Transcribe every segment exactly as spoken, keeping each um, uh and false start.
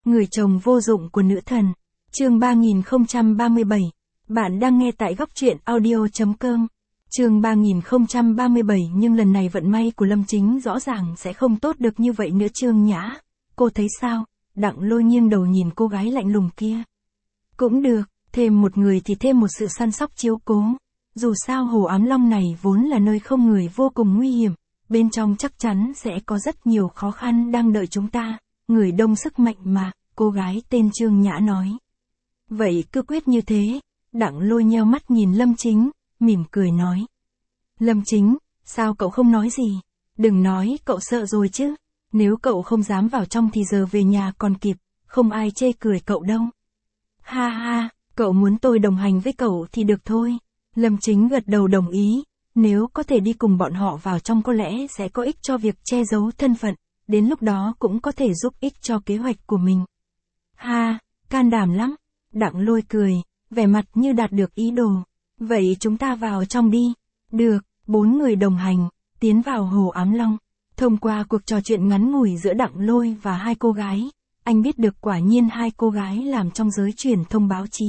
Người chồng vô dụng của nữ thần. Chương ba nghìn không trăm ba mươi bảy. Bạn đang nghe tại góc truyện audio chấm com. Chương ba nghìn không trăm ba mươi bảy, nhưng lần này vận may của Lâm Chính rõ ràng sẽ không tốt được như vậy nữa. Trương Nhã, cô thấy sao? Đặng Lôi nghiêng đầu nhìn cô gái lạnh lùng kia. Cũng được, thêm một người thì thêm một sự săn sóc chiếu cố. Dù sao Hồ Ám Long này vốn là nơi không người vô cùng nguy hiểm, bên trong chắc chắn sẽ có rất nhiều khó khăn đang đợi chúng ta. Người đông sức mạnh mà, cô gái tên Trương Nhã nói. Vậy cứ quyết như thế. Đặng Lôi nheo mắt nhìn Lâm Chính, mỉm cười nói. Lâm Chính, sao cậu không nói gì? Đừng nói cậu sợ rồi chứ. Nếu cậu không dám vào trong thì giờ về nhà còn kịp, không ai chê cười cậu đâu. Ha ha, cậu muốn tôi đồng hành với cậu thì được thôi. Lâm Chính gật đầu đồng ý, nếu có thể đi cùng bọn họ vào trong có lẽ sẽ có ích cho việc che giấu thân phận, đến lúc đó cũng có thể giúp ích cho kế hoạch của mình. Ha, can đảm lắm. Đặng Lôi cười, vẻ mặt như đạt được ý đồ. Vậy chúng ta vào trong đi. Được, bốn người đồng hành, tiến vào Hồ Ám Long. Thông qua cuộc trò chuyện ngắn ngủi giữa Đặng Lôi và hai cô gái, anh biết được quả nhiên hai cô gái làm trong giới truyền thông báo chí.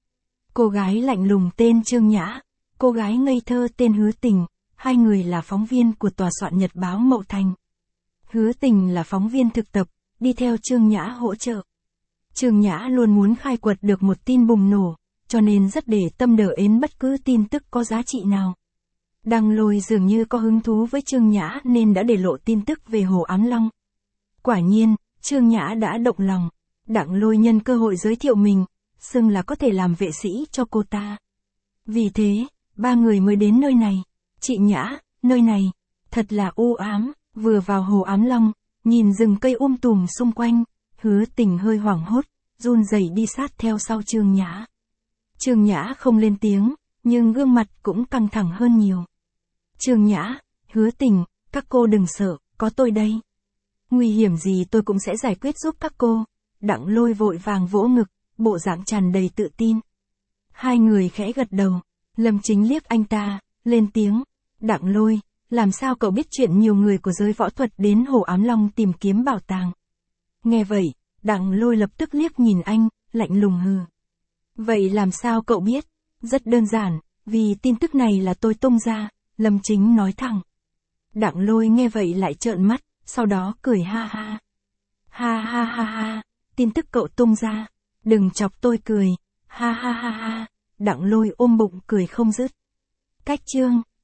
Cô gái lạnh lùng tên Trương Nhã, cô gái ngây thơ tên Hứa Tình, hai người là phóng viên của tòa soạn nhật báo Mậu Thành. Hứa Tình là phóng viên thực tập, đi theo Trương Nhã hỗ trợ. Trương Nhã luôn muốn khai quật được một tin bùng nổ, cho nên rất để tâm đỡ ến bất cứ tin tức có giá trị nào. Đặng Lôi dường như có hứng thú với Trương Nhã nên đã để lộ tin tức về Hồ Ám Long. Quả nhiên, Trương Nhã đã động lòng. Đặng Lôi nhân cơ hội giới thiệu mình, xưng là có thể làm vệ sĩ cho cô ta. Vì thế, ba người mới đến nơi này. Chị Nhã, nơi này, thật là u ám. Vừa vào Hồ Ám Long, nhìn rừng cây um tùm xung quanh, Hứa Tình hơi hoảng hốt, run rẩy đi sát theo sau Trương Nhã. Trương Nhã không lên tiếng, nhưng gương mặt cũng căng thẳng hơn nhiều. Trương Nhã, Hứa Tình, các cô đừng sợ, có tôi đây. Nguy hiểm gì tôi cũng sẽ giải quyết giúp các cô. Đặng Lôi vội vàng vỗ ngực, bộ dạng tràn đầy tự tin. Hai người khẽ gật đầu, Lâm Chính liếc anh ta, lên tiếng. Đặng Lôi, làm sao cậu biết chuyện nhiều người của giới võ thuật đến Hồ Ám Long tìm kiếm bảo tàng? Nghe vậy, Đặng Lôi lập tức liếc nhìn anh, lạnh lùng hừ. Vậy làm sao cậu biết? Rất đơn giản, vì tin tức này là tôi tung ra, Lâm Chính nói thẳng. Đặng Lôi nghe vậy lại trợn mắt, sau đó cười ha ha. Ha ha ha ha, tin tức cậu tung ra, đừng chọc tôi cười, ha ha ha ha. Đặng Lôi ôm bụng cười không dứt. Cách chương.